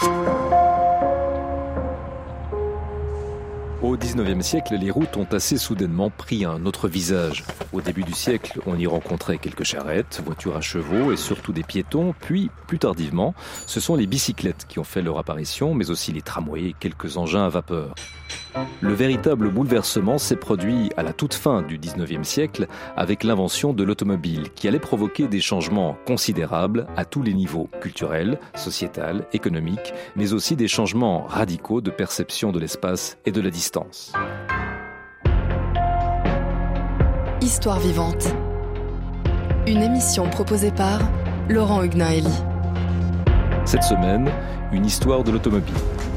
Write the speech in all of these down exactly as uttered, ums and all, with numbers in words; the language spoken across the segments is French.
Au dix-neuvième siècle, les routes ont assez soudainement pris un autre visage. Au début du siècle, on y rencontrait quelques charrettes, voitures à chevaux et surtout des piétons. Puis, plus tardivement, ce sont les bicyclettes qui ont fait leur apparition, mais aussi les tramways et quelques engins à vapeur. Le véritable bouleversement s'est produit à la toute fin du dix-neuvième siècle avec l'invention de l'automobile qui allait provoquer des changements considérables à tous les niveaux, culturels, sociétal, économique, mais aussi des changements radicaux de perception de l'espace et de la distance. Histoire vivante. Une émission proposée par Laurent Hugnaeli. Cette semaine, une histoire de l'automobile.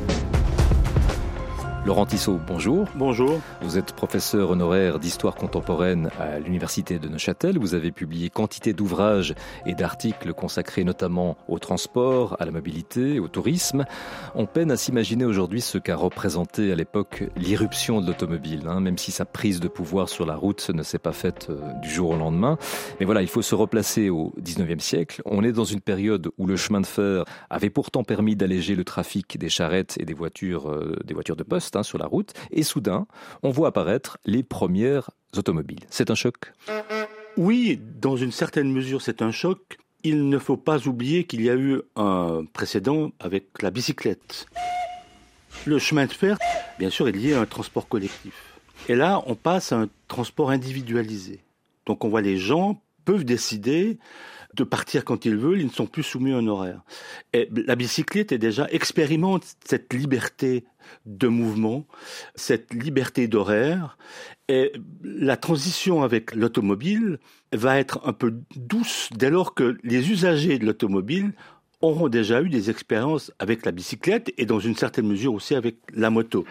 Laurent Tissot, bonjour. Bonjour. Vous êtes professeur honoraire d'histoire contemporaine à l'université de Neuchâtel. Vous avez publié quantité d'ouvrages et d'articles consacrés notamment au transport, à la mobilité, au tourisme. On peine à s'imaginer aujourd'hui ce qu'a représenté à l'époque l'irruption de l'automobile, hein, même si sa prise de pouvoir sur la route ne s'est pas faite euh, du jour au lendemain. Mais voilà, il faut se replacer au dix-neuvième siècle. On est dans une période où le chemin de fer avait pourtant permis d'alléger le trafic des charrettes et des voitures, euh, des voitures de poste, sur la route, et soudain, on voit apparaître les premières automobiles. C'est un choc ? Oui, dans une certaine mesure, c'est un choc. Il ne faut pas oublier qu'il y a eu un précédent avec la bicyclette. Le chemin de fer, bien sûr, est lié à un transport collectif. Et là, on passe à un transport individualisé. Donc on voit les gens peuvent décider de partir quand ils veulent, ils ne sont plus soumis à un horaire. Et la bicyclette est déjà expérimente cette liberté de mouvement, cette liberté d'horaire. Et la transition avec l'automobile va être un peu douce dès lors que les usagers de l'automobile auront déjà eu des expériences avec la bicyclette et dans une certaine mesure aussi avec la moto.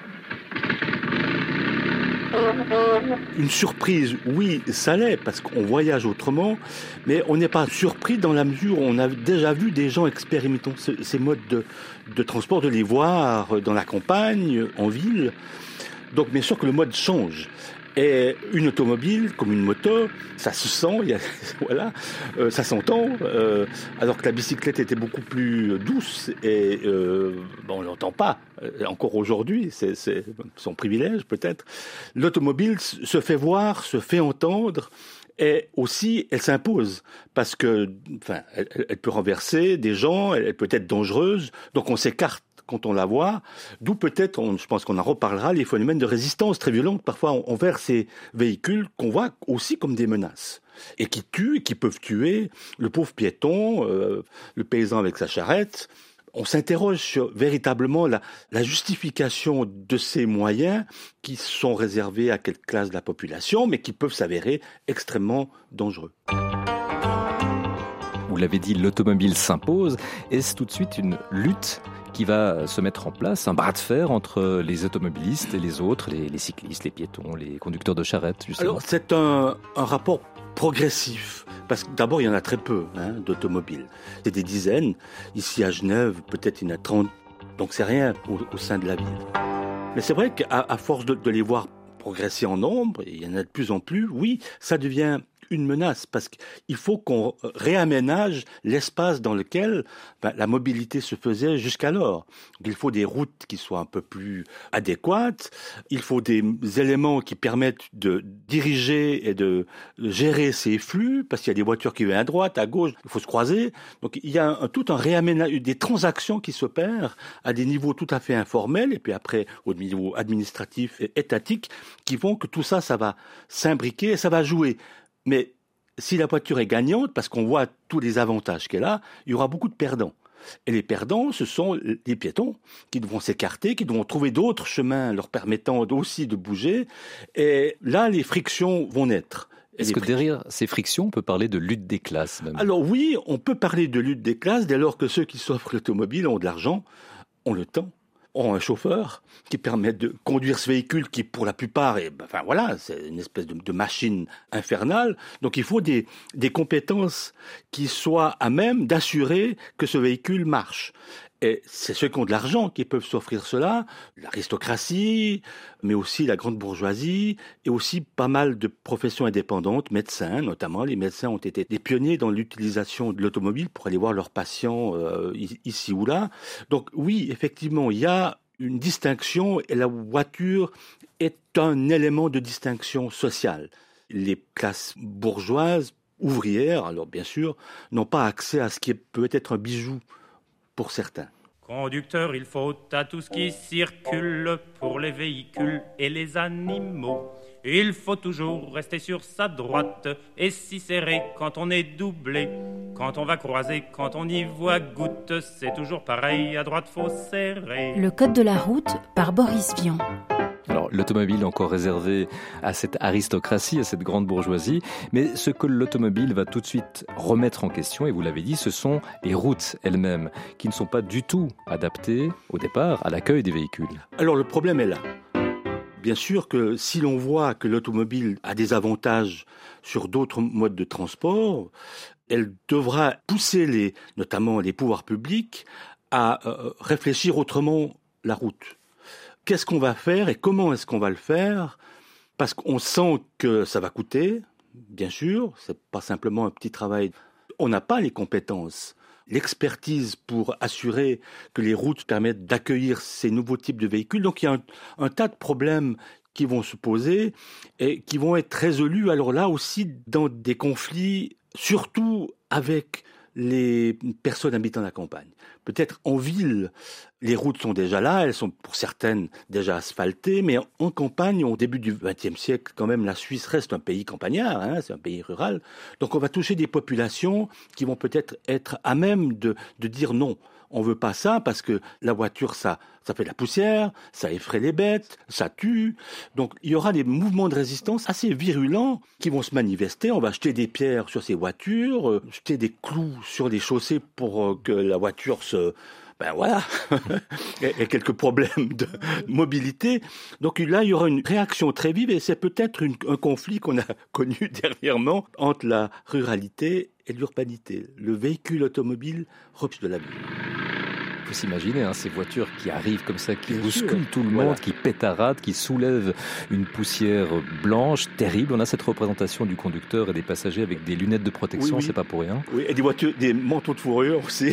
Une surprise, oui, ça l'est, parce qu'on voyage autrement, mais on n'est pas surpris dans la mesure où on a déjà vu des gens expérimentant ces modes de, de transport, de les voir dans la campagne, en ville. Donc bien sûr que le mode change. Et une automobile, comme une moto, ça se sent, il y a, voilà, euh, ça s'entend, euh, alors que la bicyclette était beaucoup plus douce et euh, bon, on l'entend pas, euh, encore aujourd'hui, c'est, c'est son privilège peut-être. L'automobile se fait voir, se fait entendre, et aussi elle s'impose, parce que, enfin, elle, elle peut renverser des gens, elle, elle peut être dangereuse, donc on s'écarte quand on la voit, d'où peut-être, on, je pense qu'on en reparlera, les phénomènes de résistance très violentes parfois envers ces véhicules qu'on voit aussi comme des menaces et qui tuent, et qui peuvent tuer le pauvre piéton, euh, le paysan avec sa charrette. On s'interroge sur véritablement la, la justification de ces moyens qui sont réservés à quelques classes de la population, mais qui peuvent s'avérer extrêmement dangereux. Vous l'avez dit, l'automobile s'impose. Est-ce tout de suite une lutte qui va se mettre en place, un bras de fer entre les automobilistes et les autres, les, les cyclistes, les piétons, les conducteurs de charrettes, justement? Alors, c'est un, un rapport progressif, parce que d'abord, il y en a très peu hein, d'automobiles. C'est des dizaines. Ici, à Genève, peut-être il y en a trente, donc c'est rien au, au sein de la ville. Mais c'est vrai qu'à à force de, de les voir progresser en nombre, et il y en a de plus en plus, oui, ça devient une menace, parce qu'il faut qu'on réaménage l'espace dans lequel ben, la mobilité se faisait jusqu'alors. Il faut des routes qui soient un peu plus adéquates, il faut des éléments qui permettent de diriger et de gérer ces flux, parce qu'il y a des voitures qui viennent à droite, à gauche, il faut se croiser. Donc il y a un, tout un réaménagement, des transactions qui s'opèrent à des niveaux tout à fait informels, et puis après au niveau administratif et étatique, qui font que tout ça, ça va s'imbriquer et ça va jouer. Mais si la voiture est gagnante, parce qu'on voit tous les avantages qu'elle a, il y aura beaucoup de perdants. Et les perdants, ce sont les piétons qui devront s'écarter, qui devront trouver d'autres chemins leur permettant aussi de bouger. Et là, les frictions vont naître. Est-ce que derrière ces frictions, on peut parler de lutte des classes même ? Alors oui, on peut parler de lutte des classes dès lors que ceux qui s'offrent l'automobile ont de l'argent, ont le temps, ont un chauffeur qui permet de conduire ce véhicule qui, pour la plupart, est, enfin voilà, c'est une espèce de, de machine infernale. Donc il faut des, des compétences qui soient à même d'assurer que ce véhicule marche. Et c'est ceux qui ont de l'argent qui peuvent s'offrir cela, l'aristocratie, mais aussi la grande bourgeoisie, et aussi pas mal de professions indépendantes, médecins notamment. Les médecins ont été des pionniers dans l'utilisation de l'automobile pour aller voir leurs patients euh, ici ou là. Donc oui, effectivement, il y a une distinction, et la voiture est un élément de distinction sociale. Les classes bourgeoises, ouvrières, alors bien sûr, n'ont pas accès à ce qui peut être un bijou pour certains. Conducteur, il faut à tout ce qui circule pour les véhicules et les animaux. Il faut toujours rester sur sa droite et s'y serrer quand on est doublé. Quand on va croiser, quand on y voit goutte, c'est toujours pareil, à droite faut serrer. Le code de la route par Boris Vian. Alors, l'automobile est encore réservée à cette aristocratie, à cette grande bourgeoisie, mais ce que l'automobile va tout de suite remettre en question, et vous l'avez dit, ce sont les routes elles-mêmes, qui ne sont pas du tout adaptées, au départ, à l'accueil des véhicules. Alors, le problème est là. Bien sûr que si l'on voit que l'automobile a des avantages sur d'autres modes de transport, elle devra pousser les, notamment les pouvoirs publics à euh, réfléchir autrement la route. Qu'est-ce qu'on va faire et comment est-ce qu'on va le faire ? Parce qu'on sent que ça va coûter, bien sûr, c'est pas simplement un petit travail. On n'a pas les compétences, l'expertise pour assurer que les routes permettent d'accueillir ces nouveaux types de véhicules. Donc il y a un, un tas de problèmes qui vont se poser et qui vont être résolus, alors là aussi, dans des conflits, surtout avec les personnes habitant la campagne. Peut-être en ville, les routes sont déjà là, elles sont pour certaines déjà asphaltées, mais en campagne, au début du vingtième siècle, quand même, la Suisse reste un pays campagnard, hein, c'est un pays rural. Donc on va toucher des populations qui vont peut-être être à même de, de dire non. On veut pas ça parce que la voiture, ça, ça fait de la poussière, ça effraie les bêtes, ça tue. Donc, il y aura des mouvements de résistance assez virulents qui vont se manifester. On va jeter des pierres sur ces voitures, euh, jeter des clous sur les chaussées pour euh, que la voiture se... Ben voilà, il y a quelques problèmes de mobilité. Donc là, il y aura une réaction très vive et c'est peut-être une, un conflit qu'on a connu dernièrement entre la ruralité et l'urbanité. Le véhicule automobile reproche de la ville. Il faut s'imaginer, hein, ces voitures qui arrivent comme ça, qui Bien bousculent sûr. tout le Voilà. monde, qui pétaradent, qui soulèvent une poussière blanche terrible. On a cette représentation du conducteur et des passagers avec des lunettes de protection, Oui, oui. c'est pas pour rien. Oui, et des voitures, des manteaux de fourrure aussi,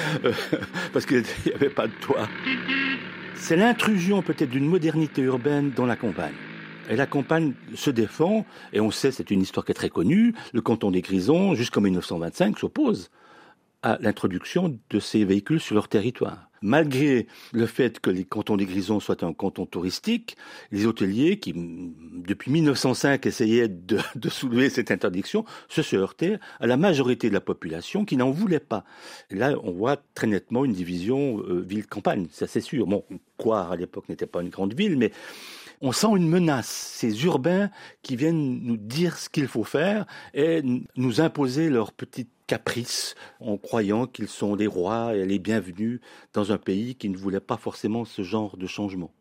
parce qu'il n'y avait pas de toit. C'est l'intrusion peut-être d'une modernité urbaine dans la campagne. Et la campagne se défend, et on sait, c'est une histoire qui est très connue, le canton des Grisons, jusqu'en mille neuf cent vingt-cinq, s'oppose à l'introduction de ces véhicules sur leur territoire. Malgré le fait que les cantons des Grisons soient un canton touristique, les hôteliers qui, depuis mille neuf cent cinq, essayaient de, de soulever cette interdiction, se se heurtaient à la majorité de la population qui n'en voulait pas. Et là, on voit très nettement une division euh, ville-campagne, ça c'est sûr. Bon, Coire à l'époque n'était pas une grande ville, mais on sent une menace, ces urbains qui viennent nous dire ce qu'il faut faire et nous imposer leurs petites caprices en croyant qu'ils sont les rois et les bienvenus dans un pays qui ne voulait pas forcément ce genre de changement.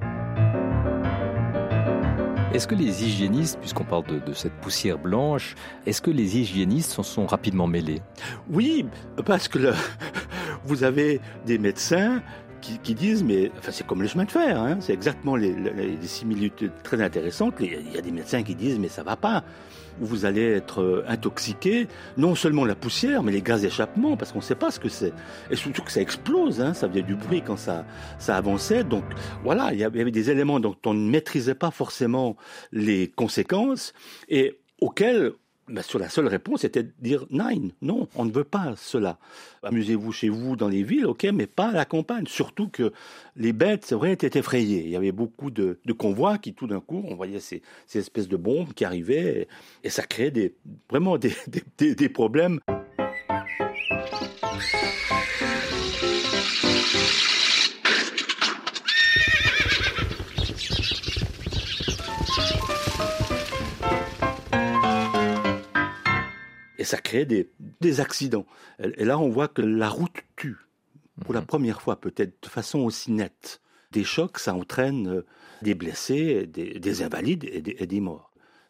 Est-ce que les hygiénistes, puisqu'on parle de, de cette poussière blanche, est-ce que les hygiénistes s'en sont rapidement mêlés ? Oui, parce que le, vous avez des médecins Qui, qui disent, mais enfin, c'est comme le chemin de fer, hein, c'est exactement les, les, les similitudes très intéressantes. Il y a des médecins qui disent, mais ça va pas. Vous allez être intoxiqué, non seulement la poussière, mais les gaz d'échappement, parce qu'on ne sait pas ce que c'est. Et surtout que ça explose, hein, ça faisait du bruit quand ça, ça avançait. Donc voilà, il y avait des éléments dont on ne maîtrisait pas forcément les conséquences et auxquels... Ben, sur la seule réponse, c'était de dire nine. Non, on ne veut pas cela. Amusez-vous chez vous dans les villes, ok, mais pas à la campagne. Surtout que les bêtes, c'est vrai, étaient effrayées. Il y avait beaucoup de, de convois qui, tout d'un coup, on voyait ces, ces espèces de bombes qui arrivaient et, et ça créait des, vraiment des, des, des, des problèmes. Et ça crée des, des accidents. Et là, on voit que la route tue. Pour la première fois, peut-être de façon aussi nette. Des chocs, ça entraîne des blessés, des, des invalides et des, et des morts.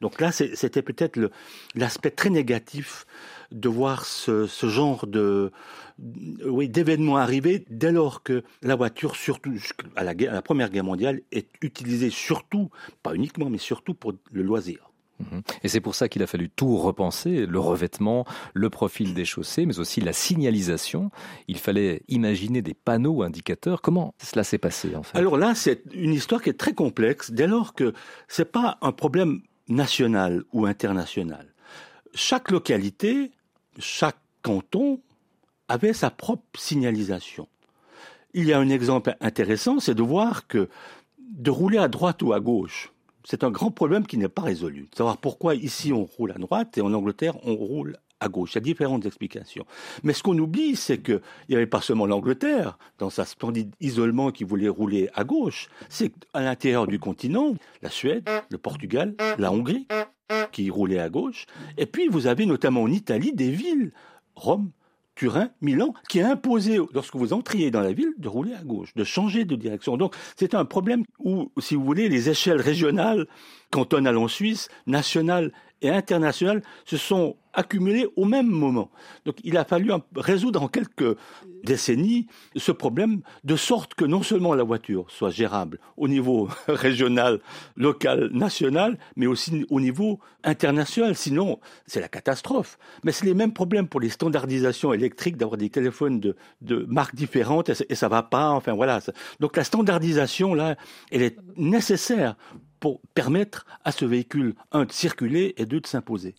Donc là, c'est, c'était peut-être le, l'aspect très négatif de voir ce, ce genre de, oui, d'événements arriver dès lors que la voiture, surtout à la, guerre, à la Première Guerre mondiale, est utilisée surtout, pas uniquement, mais surtout pour le loisir. Et c'est pour ça qu'il a fallu tout repenser, le revêtement, le profil des chaussées, mais aussi la signalisation. Il fallait imaginer des panneaux indicateurs. Comment cela s'est passé, en fait ? Alors là, c'est une histoire qui est très complexe, dès lors que c'est pas un problème national ou international. Chaque localité, chaque canton avait sa propre signalisation. Il y a un exemple intéressant, c'est de voir que de rouler à droite ou à gauche, c'est un grand problème qui n'est pas résolu. De savoir pourquoi ici on roule à droite et en Angleterre on roule à gauche. Il y a différentes explications. Mais ce qu'on oublie, c'est qu'il n'y avait pas seulement l'Angleterre, dans sa splendide isolement, qui voulait rouler à gauche. C'est qu'à l'intérieur du continent, la Suède, le Portugal, la Hongrie, qui roulaient à gauche. Et puis vous avez notamment en Italie des villes, Rome, Turin, Milan, qui a imposé, lorsque vous entriez dans la ville, de rouler à gauche, de changer de direction. Donc, c'est un problème où, si vous voulez, les échelles régionales, cantonales en Suisse, nationales et internationales, se sont accumulées au même moment. Donc, il a fallu résoudre en quelques décennies ce problème, de sorte que non seulement la voiture soit gérable au niveau régional, local, national, mais aussi au niveau international. Sinon, c'est la catastrophe. Mais c'est les mêmes problèmes pour les standardisations électriques, d'avoir des téléphones de, de marques différentes, et, et ça va pas, enfin voilà. Donc la standardisation, là, elle est nécessaire pour permettre à ce véhicule, un, de circuler et deux, de s'imposer.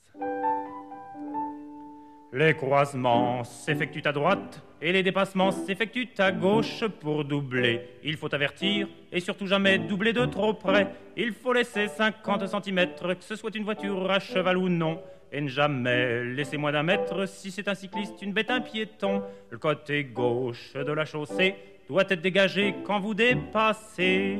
Les croisements s'effectuent à droite et les dépassements s'effectuent à gauche. Pour doubler, il faut avertir et surtout jamais doubler de trop près. Il faut laisser cinquante centimètres, que ce soit une voiture à cheval ou non, et ne jamais laisser moins d'un mètre si c'est un cycliste, une bête, un piéton. Le côté gauche de la chaussée doit être dégagé quand vous dépassez.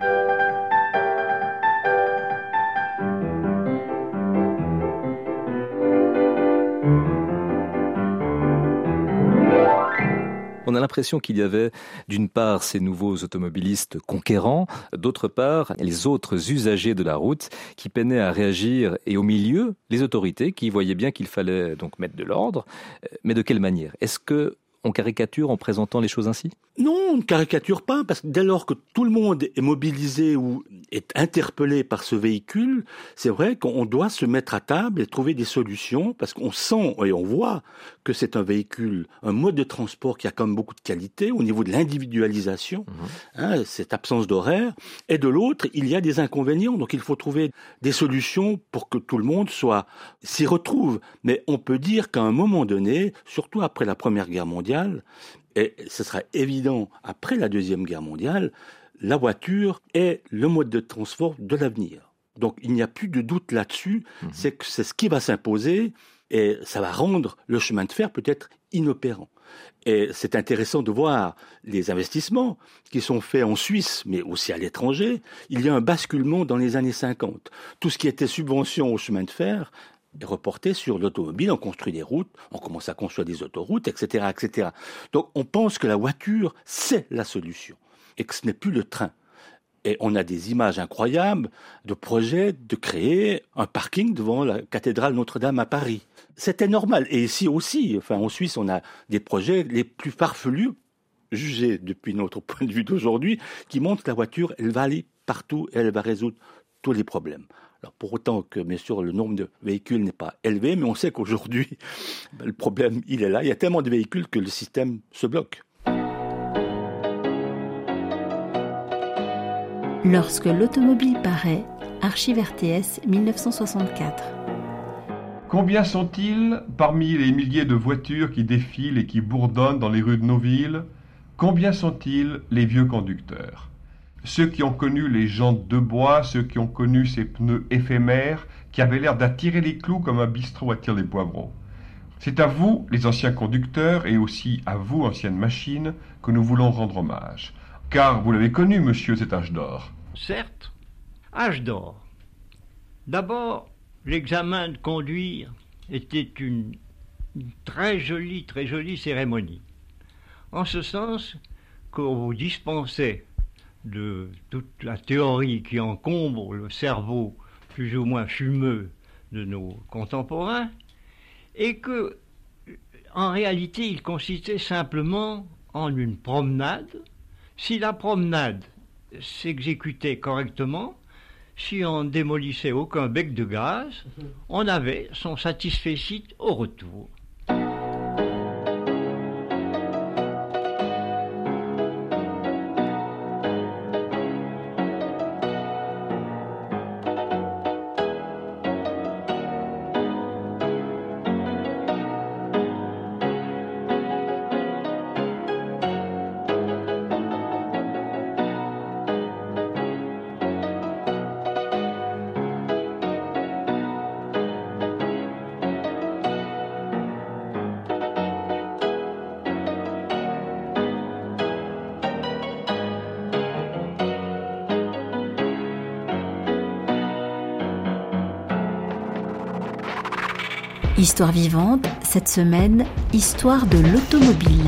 On a l'impression qu'il y avait, d'une part, ces nouveaux automobilistes conquérants, d'autre part, les autres usagers de la route qui peinaient à réagir, et au milieu, les autorités qui voyaient bien qu'il fallait donc mettre de l'ordre. Mais de quelle manière ? Est-ce que on caricature en présentant les choses ainsi ? Non, on ne caricature pas, parce que dès lors que tout le monde est mobilisé ou est interpellé par ce véhicule, c'est vrai qu'on doit se mettre à table et trouver des solutions, parce qu'on sent et on voit que c'est un véhicule, un mode de transport qui a quand même beaucoup de qualité au niveau de l'individualisation, mmh. hein, cette absence d'horaire, et de l'autre, il y a des inconvénients, donc il faut trouver des solutions pour que tout le monde soit s'y retrouve. Mais on peut dire qu'à un moment donné, surtout après la Première Guerre mondiale, et ce sera évident après la Deuxième Guerre mondiale, la voiture est le mode de transport de l'avenir. Donc il n'y a plus de doute là-dessus, mmh. c'est que c'est ce qui va s'imposer et ça va rendre le chemin de fer peut-être inopérant. Et c'est intéressant de voir les investissements qui sont faits en Suisse, mais aussi à l'étranger. Il y a un basculement dans les années cinquante. Tout ce qui était subvention au chemin de fer est reporté sur l'automobile, on construit des routes, on commence à construire des autoroutes, et cetera, et cetera. Donc on pense que la voiture, c'est la solution, et que ce n'est plus le train. Et on a des images incroyables de projets de créer un parking devant la cathédrale Notre-Dame à Paris. C'était normal. Et ici aussi, enfin en Suisse, on a des projets les plus farfelus, jugés depuis notre point de vue d'aujourd'hui, qui montrent que la voiture, elle va aller partout et elle va résoudre tous les problèmes. Alors pour autant que, bien sûr, le nombre de véhicules n'est pas élevé, mais on sait qu'aujourd'hui, ben, le problème, il est là. Il y a tellement de véhicules que le système se bloque. Lorsque l'automobile paraît, Archives R T S mille neuf cent soixante-quatre. Combien sont-ils parmi les milliers de voitures qui défilent et qui bourdonnent dans les rues de nos villes ? Combien sont-ils les vieux conducteurs ? Ceux qui ont connu les jantes de bois, ceux qui ont connu ces pneus éphémères, qui avaient l'air d'attirer les clous comme un bistrot attire les poivrons. C'est à vous, les anciens conducteurs, et aussi à vous, anciennes machines, que nous voulons rendre hommage. Car vous l'avez connu, monsieur, cet âge d'or. Certes, âge d'or. D'abord, l'examen de conduire était une, une très jolie, très jolie cérémonie. En ce sens qu'on vous dispensait de toute la théorie qui encombre le cerveau plus ou moins fumeux de nos contemporains, et que, en réalité, il consistait simplement en une promenade. Si la promenade s'exécutait correctement, si on ne démolissait aucun bec de gaz, on avait son satisfecit au retour. Histoire vivante, cette semaine, histoire de l'automobile.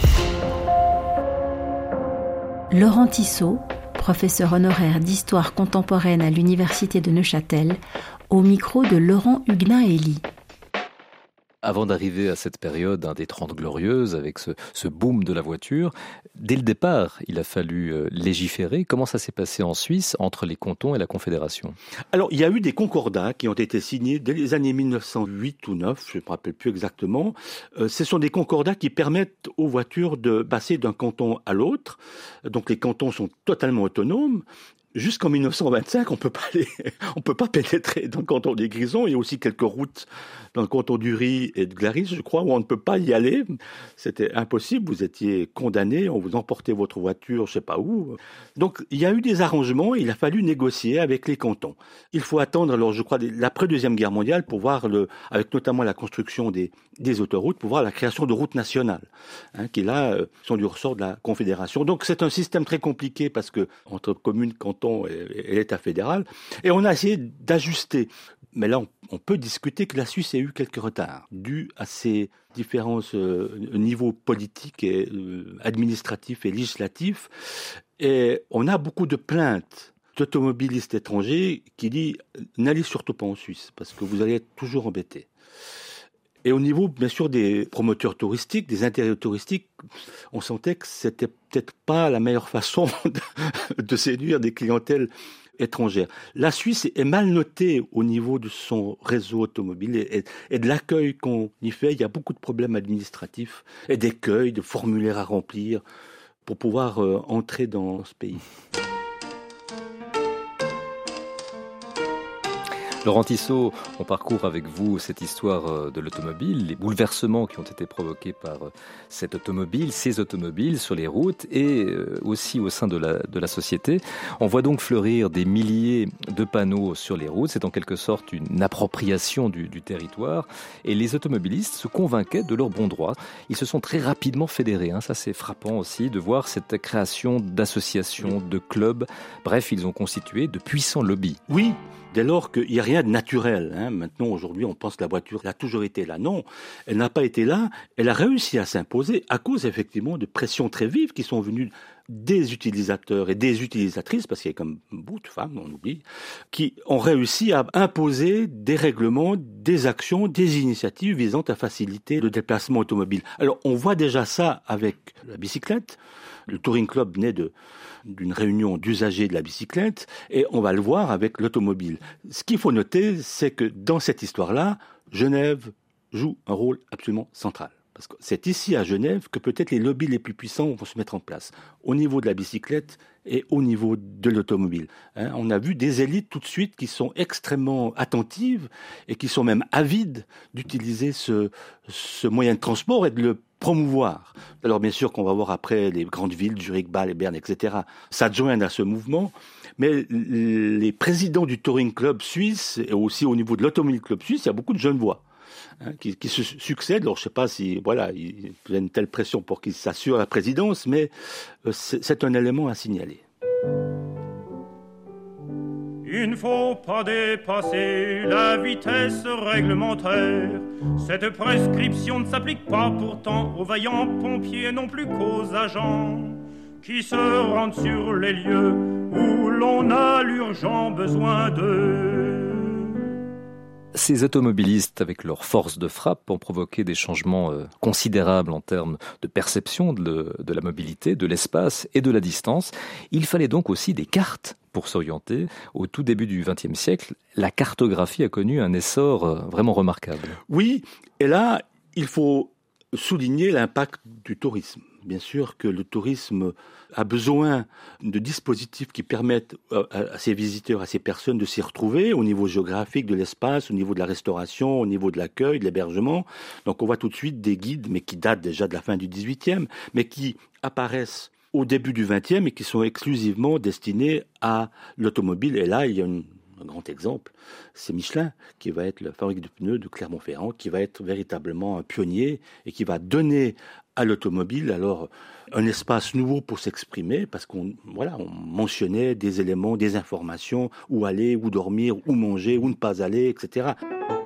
Laurent Tissot, professeur honoraire d'histoire contemporaine à l'université de Neuchâtel, au micro de Laurent Huguenin-Hélie. Avant d'arriver à cette période hein, des Trente Glorieuses, avec ce, ce boom de la voiture, dès le départ, il a fallu euh, légiférer. Comment ça s'est passé en Suisse entre les cantons et la Confédération ? Alors, il y a eu des concordats qui ont été signés dès les années mille neuf cent huit ou neuf, je ne me rappelle plus exactement. Euh, ce sont des concordats qui permettent aux voitures de passer d'un canton à l'autre. Donc, les cantons sont totalement autonomes. Jusqu'en mille neuf cent vingt-cinq, on peut pas aller, on peut pas pénétrer dans le canton des Grisons. Il y a aussi quelques routes dans le canton d'Uri et de Glaris, je crois, où on ne peut pas y aller. C'était impossible. Vous étiez condamné, on vous emportait votre voiture, je sais pas où. Donc, il y a eu des arrangements. Il a fallu négocier avec les cantons. Il faut attendre, alors, je crois, l'après-deuxième guerre mondiale pour voir le, avec notamment la construction des, des autoroutes, pour voir la création de routes nationales, hein, qui là, sont du ressort de la Confédération. Donc, c'est un système très compliqué parce que, entre communes, cantons, et l'État fédéral, et on a essayé d'ajuster. Mais là, on, on peut discuter que la Suisse a eu quelques retards, dû à ces différents euh, niveaux politiques, et euh, administratifs et législatifs. Et on a beaucoup de plaintes d'automobilistes étrangers qui disent « n'allez surtout pas en Suisse, parce que vous allez être toujours embêtés ». Et au niveau, bien sûr, des promoteurs touristiques, des intérêts touristiques, on sentait que c'était peut-être pas la meilleure façon de, de séduire des clientèles étrangères. La Suisse est mal notée au niveau de son réseau automobile et, et de l'accueil qu'on y fait. Il y a beaucoup de problèmes administratifs et d'écueils, de formulaires à remplir pour pouvoir euh, entrer dans ce pays. Laurent Tissot, on parcourt avec vous cette histoire de l'automobile, les bouleversements qui ont été provoqués par cette automobile, ces automobiles sur les routes et aussi au sein de la, de la société. On voit donc fleurir des milliers de panneaux sur les routes. C'est en quelque sorte une appropriation du, du territoire. Et les automobilistes se convainquaient de leur bon droit. Ils se sont très rapidement fédérés. Hein. Ça, c'est frappant aussi de voir cette création d'associations, de clubs. Bref, ils ont constitué de puissants lobbies. Oui. Dès lors qu'il n'y a rien de naturel. Hein. Maintenant, aujourd'hui, on pense que la voiture elle a toujours été là. Non, elle n'a pas été là. Elle a réussi à s'imposer à cause, effectivement, de pressions très vives qui sont venues des utilisateurs et des utilisatrices, parce qu'il y a comme beaucoup de femmes, on oublie, qui ont réussi à imposer des règlements, des actions, des initiatives visant à faciliter le déplacement automobile. Alors, on voit déjà ça avec la bicyclette. Le Touring Club naît de, d'une réunion d'usagers de la bicyclette et on va le voir avec l'automobile. Ce qu'il faut noter, c'est que dans cette histoire-là, Genève joue un rôle absolument central. Parce que c'est ici à Genève que peut-être les lobbies les plus puissants vont se mettre en place, au niveau de la bicyclette et au niveau de l'automobile. Hein, on a vu des élites tout de suite qui sont extrêmement attentives et qui sont même avides d'utiliser ce, ce moyen de transport et de le promouvoir. Alors bien sûr qu'on va voir après les grandes villes, Zurich, Bâle et Berne, et cetera, s'adjoindre à ce mouvement, mais les présidents du Touring Club suisse et aussi au niveau de l'Automobile Club suisse, il y a beaucoup de jeunes voix. Hein, qui, qui se succèdent. Alors, je ne sais pas si, voilà, il y a une telle pression pour qu'ils s'assurent la présidence, mais euh, c'est, c'est un élément à signaler. Il ne faut pas dépasser la vitesse réglementaire. Cette prescription ne s'applique pas pourtant aux vaillants pompiers non plus qu'aux agents qui se rendent sur les lieux où l'on a l'urgent besoin d'eux. Ces automobilistes, avec leur force de frappe, ont provoqué des changements euh, considérables en termes de perception de, de la mobilité, de l'espace et de la distance. Il fallait donc aussi des cartes pour s'orienter. Au tout début du vingtième siècle, la cartographie a connu un essor euh, vraiment remarquable. Oui, et là, il faut souligner l'impact du tourisme. Bien sûr que le tourisme a besoin de dispositifs qui permettent à ces visiteurs, à ces personnes de s'y retrouver au niveau géographique de l'espace, au niveau de la restauration, au niveau de l'accueil, de l'hébergement. Donc on voit tout de suite des guides, mais qui datent déjà de la fin du dix-huitième, mais qui apparaissent au début du vingtième et qui sont exclusivement destinés à l'automobile. Et là, il y a une un grand exemple, c'est Michelin, qui va être la fabrique de pneus de Clermont-Ferrand, qui va être véritablement un pionnier et qui va donner à l'automobile alors un espace nouveau pour s'exprimer, parce qu'on voilà, on mentionnait des éléments, des informations, où aller, où dormir, où manger, où ne pas aller, et cetera.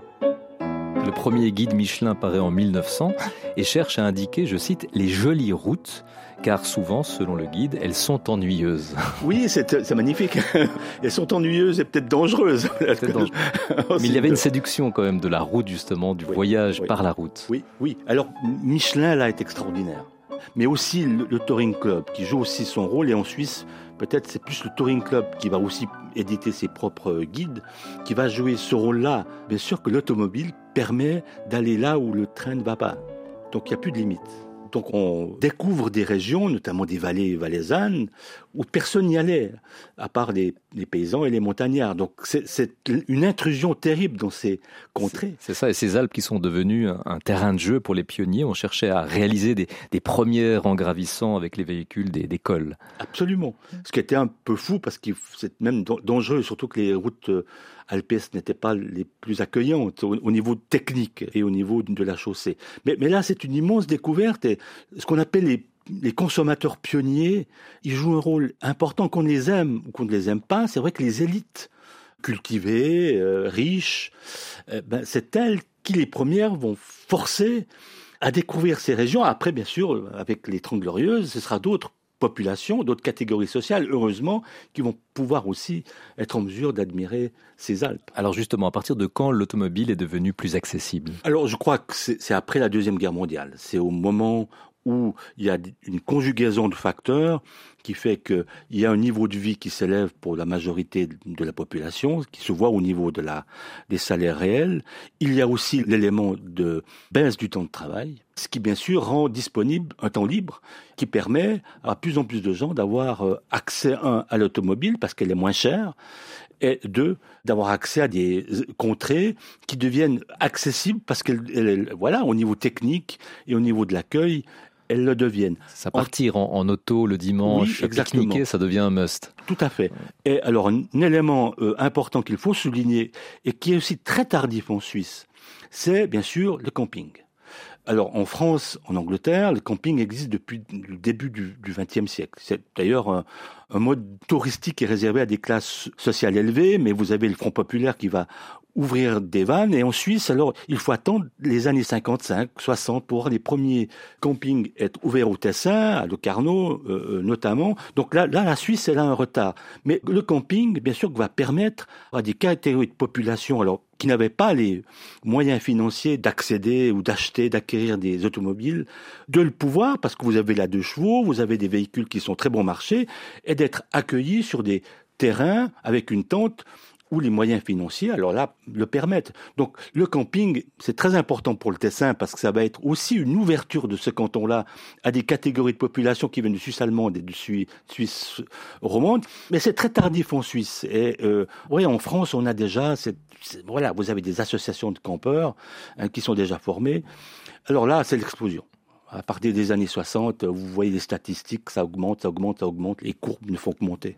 Le premier guide Michelin paraît en mille neuf cents et cherche à indiquer, je cite, les jolies routes, car souvent, selon le guide, elles sont ennuyeuses. Oui, c'est, c'est magnifique. Elles sont ennuyeuses et peut-être dangereuses. Peut-être dangereuses. Mais il y avait une séduction quand même de la route, justement, du oui, voyage oui, par la route. Oui, oui. Alors, Michelin, là, est extraordinaire. Mais aussi le, le Touring Club, qui joue aussi son rôle. Et en Suisse, peut-être c'est plus le Touring Club qui va aussi éditer ses propres guides, qui va jouer ce rôle-là. Bien sûr que l'automobile permet d'aller là où le train ne va pas. Donc, il n'y a plus de limite. Donc on découvre des régions, notamment des vallées valaisannes, où personne n'y allait, à part les, les paysans et les montagnards. Donc c'est, c'est une intrusion terrible dans ces contrées. C'est, c'est ça, et ces Alpes qui sont devenues un, un terrain de jeu pour les pionniers. On cherchait à réaliser des, des premières en gravissant avec les véhicules des, des cols. Absolument. Ce qui était un peu fou, parce que c'est même dangereux, surtout que les routes alpestres n'étaient pas les plus accueillantes au, au niveau technique et au niveau de la chaussée. Mais, mais là, c'est une immense découverte, et ce qu'on appelle les, les consommateurs pionniers, ils jouent un rôle important, qu'on les aime ou qu'on ne les aime pas. C'est vrai que les élites cultivées, euh, riches, euh, ben, c'est elles qui, les premières, vont forcer à découvrir ces régions. Après, bien sûr, avec les Trente Glorieuses, ce sera d'autres populations, d'autres catégories sociales, heureusement, qui vont pouvoir aussi être en mesure d'admirer ces Alpes. Alors justement, à partir de quand l'automobile est devenue plus accessible ? Alors je crois que c'est, c'est après la Deuxième Guerre mondiale. C'est au moment où il y a une conjugaison de facteurs qui fait qu'il y a un niveau de vie qui s'élève pour la majorité de la population, qui se voit au niveau de la, des salaires réels. Il y a aussi l'élément de baisse du temps de travail, ce qui bien sûr rend disponible un temps libre qui permet à plus en plus de gens d'avoir accès, un, à l'automobile parce qu'elle est moins chère, et deux, d'avoir accès à des contrées qui deviennent accessibles parce qu'elles, voilà, au niveau technique et au niveau de l'accueil, elles le deviennent. Ça partir en, en auto le dimanche, oui, pique-niquer, ça devient un must. Tout à fait. Et alors, un, un élément euh, important qu'il faut souligner et qui est aussi très tardif en Suisse, c'est bien sûr le camping. Alors, en France, en Angleterre, le camping existe depuis le début du vingtième siècle. C'est d'ailleurs un, un mode touristique qui est réservé à des classes sociales élevées, mais vous avez le Front populaire qui va ouvrir des vannes. Et en Suisse, alors, il faut attendre les années cinquante-cinq, soixante pour voir les premiers campings être ouverts au Tessin, à Locarno euh, notamment. Donc là, là, la Suisse, elle a un retard. Mais le camping, bien sûr, va permettre à des catégories de population, alors, qui n'avaient pas les moyens financiers d'accéder ou d'acheter, d'acquérir des automobiles, de le pouvoir, parce que vous avez là deux chevaux, vous avez des véhicules qui sont très bon marché, et d'être accueillis sur des terrains avec une tente où les moyens financiers, alors là, le permettent. Donc, le camping, c'est très important pour le Tessin parce que ça va être aussi une ouverture de ce canton-là à des catégories de population qui viennent de Suisse allemande et de Suisse romande. Mais c'est très tardif en Suisse. Et euh, oui, en France, on a déjà, cette, c'est, voilà, vous avez des associations de campeurs hein, qui sont déjà formées. Alors là, c'est l'explosion. À partir des années soixante, vous voyez les statistiques, ça augmente, ça augmente, ça augmente. Les courbes ne font que monter.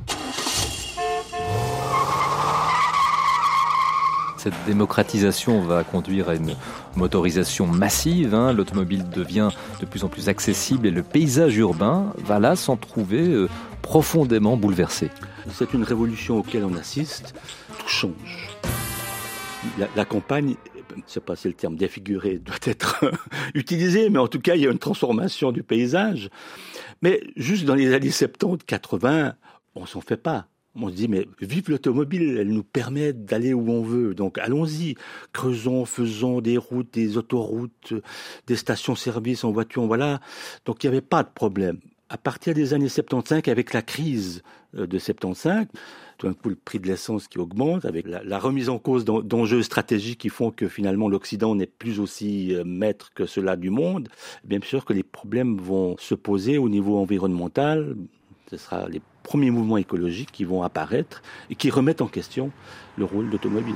Cette démocratisation va conduire à une motorisation massive. Hein. L'automobile devient de plus en plus accessible et le paysage urbain va là s'en trouver euh, profondément bouleversé. C'est une révolution auquel on assiste. Tout change. La, la campagne, je ne sais pas si le terme défiguré doit être utilisé, mais en tout cas, il y a une transformation du paysage. Mais juste dans les années soixante-dix quatre-vingts, on ne s'en fait pas. On se dit, mais vive l'automobile, elle nous permet d'aller où on veut. Donc allons-y, creusons, faisons des routes, des autoroutes, des stations-service en voiture, voilà. Donc il n'y avait pas de problème. À partir des années soixante-quinze, avec la crise de soixante-quinze, tout d'un coup le prix de l'essence qui augmente, avec la, la remise en cause d'enjeux stratégiques qui font que finalement l'Occident n'est plus aussi maître que cela du monde, bien sûr que les problèmes vont se poser au niveau environnemental. Ce sera les premiers mouvements écologiques qui vont apparaître et qui remettent en question le rôle d'automobile.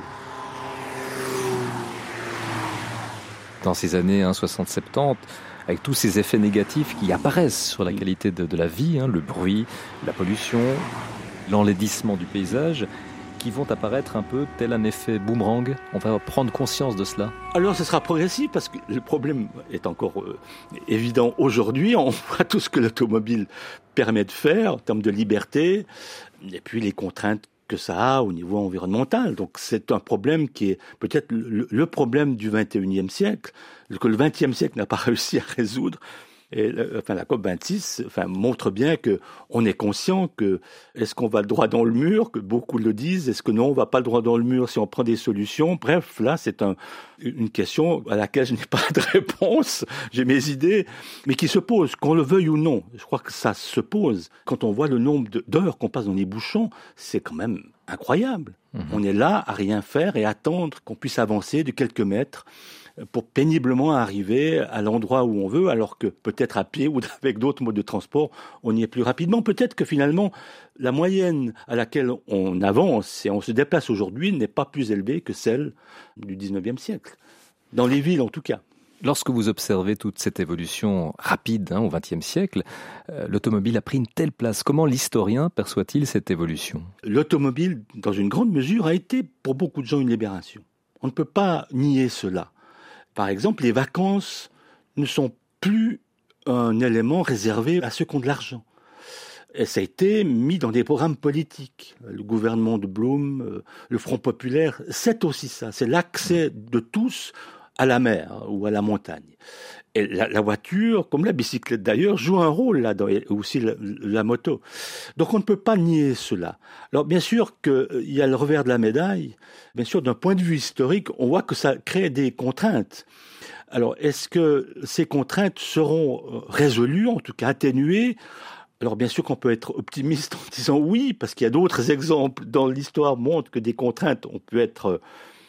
Dans ces années hein, soixante soixante-dix, avec tous ces effets négatifs qui apparaissent sur la qualité de, de la vie, hein, le bruit, la pollution, l'enlaidissement du paysage, qui vont apparaître un peu tel un effet boomerang. On va prendre conscience de cela. Alors ce sera progressif parce que le problème est encore euh, évident aujourd'hui. On voit tout ce que l'automobile permet de faire en termes de liberté et puis les contraintes que ça a au niveau environnemental. Donc c'est un problème qui est peut-être le, le problème du vingt et unième siècle, que le vingtième siècle n'a pas réussi à résoudre. Et enfin, la COP vingt-six enfin, montre bien qu'on est conscient que est-ce qu'on va droit dans le mur, que beaucoup le disent, est-ce que non, on va pas droit dans le mur si on prend des solutions. Bref, là, c'est un, une question à laquelle je n'ai pas de réponse, j'ai mes idées, mais qui se pose, qu'on le veuille ou non. Je crois que ça se pose. Quand on voit le nombre d'heures qu'on passe dans les bouchons, c'est quand même incroyable. Mmh. On est là à rien faire et attendre qu'on puisse avancer de quelques mètres pour péniblement arriver à l'endroit où on veut, alors que peut-être à pied ou avec d'autres modes de transport, on y est plus rapidement. Peut-être que finalement, la moyenne à laquelle on avance et on se déplace aujourd'hui n'est pas plus élevée que celle du dix-neuvième siècle, dans les villes en tout cas. Lorsque vous observez toute cette évolution rapide hein, au vingtième siècle, euh, l'automobile a pris une telle place. Comment l'historien perçoit-il cette évolution ? L'automobile, dans une grande mesure, a été pour beaucoup de gens une libération. On ne peut pas nier cela. Par exemple, les vacances ne sont plus un élément réservé à ceux qui ont de l'argent. Et ça a été mis dans des programmes politiques. Le gouvernement de Blum, le Front populaire, c'est aussi ça. C'est l'accès de tous à la mer ou à la montagne. Et la, la voiture, comme la bicyclette d'ailleurs, joue un rôle là-dedans, et aussi la, la moto. Donc on ne peut pas nier cela. Alors bien sûr qu'il y a le revers de la médaille. Bien sûr, d'un point de vue historique, on voit que ça crée des contraintes. Alors est-ce que ces contraintes seront résolues, en tout cas atténuées ? Alors bien sûr qu'on peut être optimiste en disant oui, parce qu'il y a d'autres exemples dans l'histoire qui montrent que des contraintes ont pu être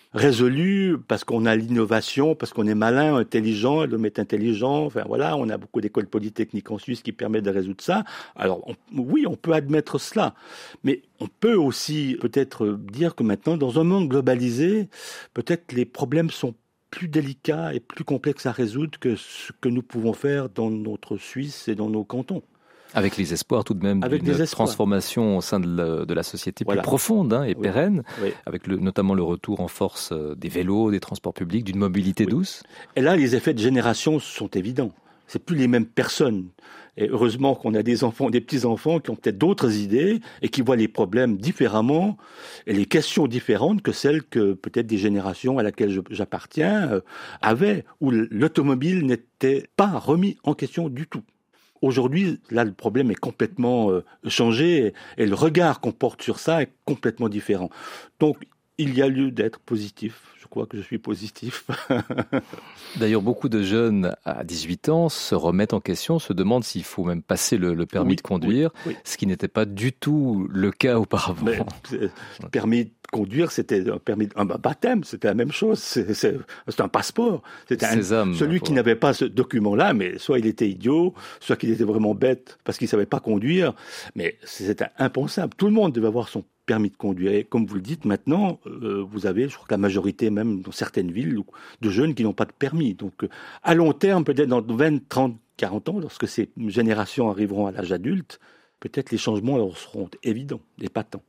résolu parce qu'on a l'innovation, parce qu'on est malin, intelligent, l'homme est intelligent, enfin voilà, on a beaucoup d'écoles polytechniques en Suisse qui permettent de résoudre ça. Alors on, oui, on peut admettre cela, mais on peut aussi peut-être dire que maintenant, dans un monde globalisé, peut-être les problèmes sont plus délicats et plus complexes à résoudre que ce que nous pouvons faire dans notre Suisse et dans nos cantons. Avec les espoirs tout de même avec d'une transformation au sein de la, de la société voilà. plus profonde hein, et oui. pérenne, oui. avec le, notamment le retour en force des vélos, des transports publics, d'une mobilité oui. douce. Et là, les effets de génération sont évidents. C'est plus les mêmes personnes. Et heureusement qu'on a des enfants, des petits-enfants qui ont peut-être d'autres idées et qui voient les problèmes différemment et les questions différentes que celles que peut-être des générations à laquelle je, j'appartiens euh, avaient, où l'automobile n'était pas remis en question du tout. Aujourd'hui, là, le problème est complètement euh, changé et, et le regard qu'on porte sur ça est complètement différent. Donc, il y a lieu d'être positif. Je crois que je suis positif. D'ailleurs, beaucoup de jeunes à dix-huit ans se remettent en question, se demandent s'il faut même passer le, le permis oui, de conduire, oui, oui. ce qui n'était pas du tout le cas auparavant. Mais, le permis de conduire, c'était un permis, un baptême, c'était la même chose. C'est, c'est, c'est un passeport. C'était un, Sésame, celui pour... qui n'avait pas ce document-là, mais soit il était idiot, soit qu'il était vraiment bête parce qu'il savait pas conduire. Mais c'était impensable. Tout le monde devait avoir son permis de conduire. Et comme vous le dites, maintenant, euh, vous avez, je crois que la majorité, même dans certaines villes, de jeunes qui n'ont pas de permis. Donc, euh, à long terme, peut-être dans vingt, trente, quarante ans, lorsque ces générations arriveront à l'âge adulte, peut-être les changements leur seront évidents, épatants.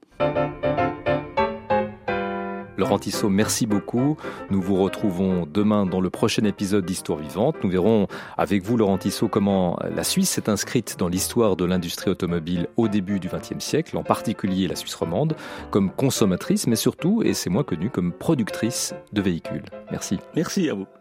Laurent Tissot, merci beaucoup. Nous vous retrouvons demain dans le prochain épisode d'Histoire vivante. Nous verrons avec vous, Laurent Tissot, comment la Suisse s'est inscrite dans l'histoire de l'industrie automobile au début du vingtième siècle, en particulier la Suisse romande, comme consommatrice, mais surtout, et c'est moins connu, comme productrice de véhicules. Merci. Merci à vous.